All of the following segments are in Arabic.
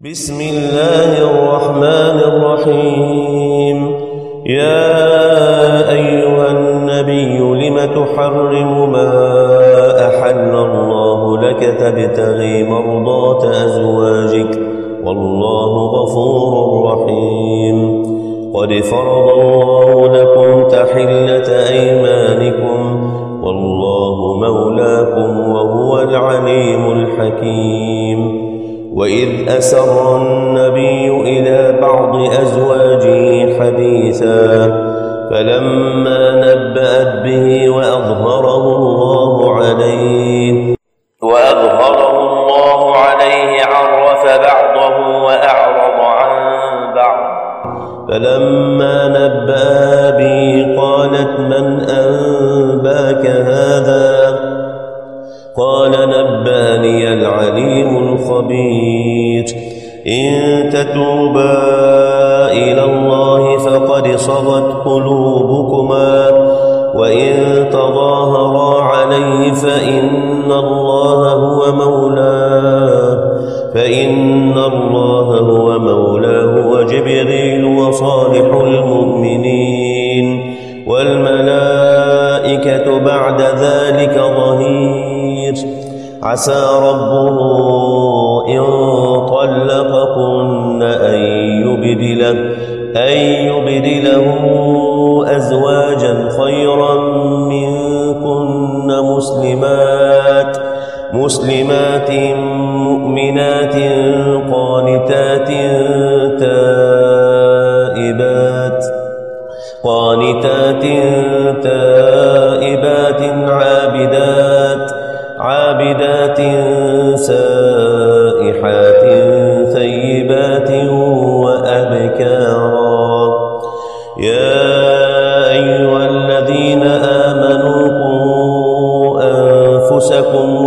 بسم الله الرحمن الرحيم. يا أيها النبي لم تحرم ما أحل الله لك تبتغي مرضات أزواجك والله غفور رحيم. قد فرض الله لكم تحلة أيمانكم والله مولاكم وهو العليم الحكيم. وإذ أسر النبي إلى بعض أزواجه حديثا فلما نبأت به وأظهره الله عليه عرف بعضه وأعرض عن بعض. فلما نبأ به قالت من أنباك هذا؟ قال نبأني العليم الخبير. إن تتوبا إلى الله فقد صغت قلوبكما وإن تظاهرا عليه فإن الله هو مولاه وجبريل وصالح المؤمنين والملائكة بعد ذلك ظهير. عسى ربه إن طلقكن أن يبدله أزواجا خيرا منكن مسلمات مؤمنات قانتات تائبات عابدات سائحات ثيبات وأبكارا. يا أيها الذين آمنوا قوا أنفسكم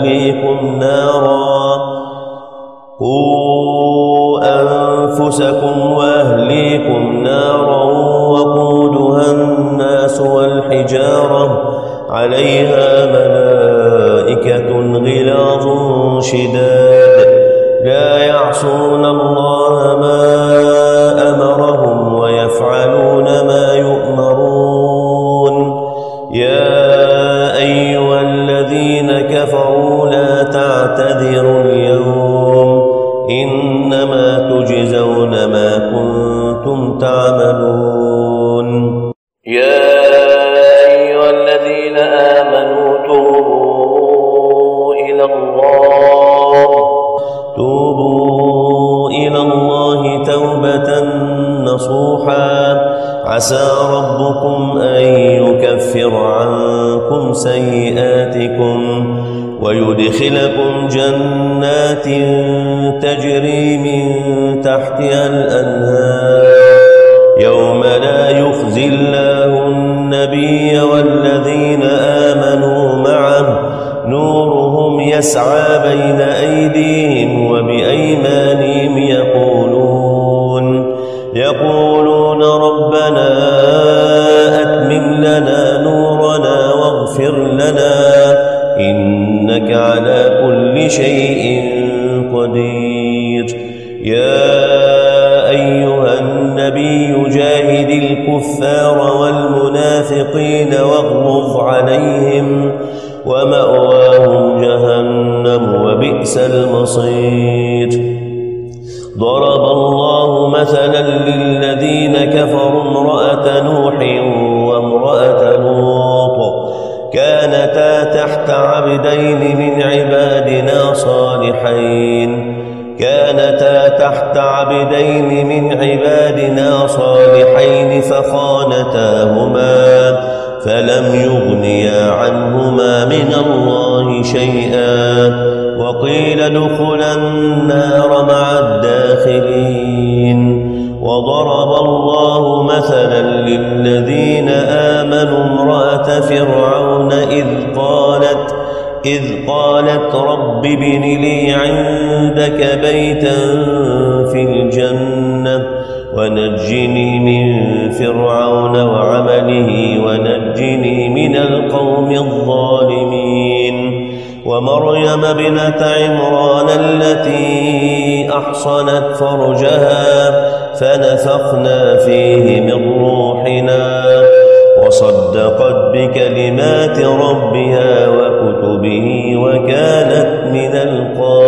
وأهليكم نارا وقودها الناس والحجارة عليها ملائكة غلاظ شداد لا يعصون الله ما أمرهم ويفعلون ما يؤمرون. يا أيها الذين كفروا لا تعتذروا اليوم إنما تجزون ما كنتم تعملون. يا أيها الذين آمنوا توبوا إلى الله توبة نصوحا. عسى ربكم أن يكفر عنكم سيئاتكم ويدخلكم جنات تجري من تحتها الأنهار يوم لا يخزي الله النبي والذين آمنوا معه نورهم يسعى بين أيديهم وبأيمانهم يقولون ربنا أتمم لنا نورنا واغفر لنا إنك على كل شيء قدير. يا أيها النبي جاهد الكفار والمنافقين واغلظ عليهم ومأواهم جهنم وبئس المصير. ضرب الله مثلا للذين كفروا امرأة نوح وامرأة لوط كانتا تحت عبدين من عبادنا صالحين فخانتاهما فلم يغنيا عنهما من الله شيئا وقيل ادخلا النار مع الداخلين. وضرب الله مثلا للذين آمنوا امرأة فرعون إذ قالت رب ابن لي عندك بيتا في الجنة ونجني من فرعون وعمله ونجني من القوم الظالمين. ومريم ابنة عمران التي أحصنت فرجها فنفخنا فيه من روحنا وصدقت بكلمات ربها وكتبه وكانت من القانتين.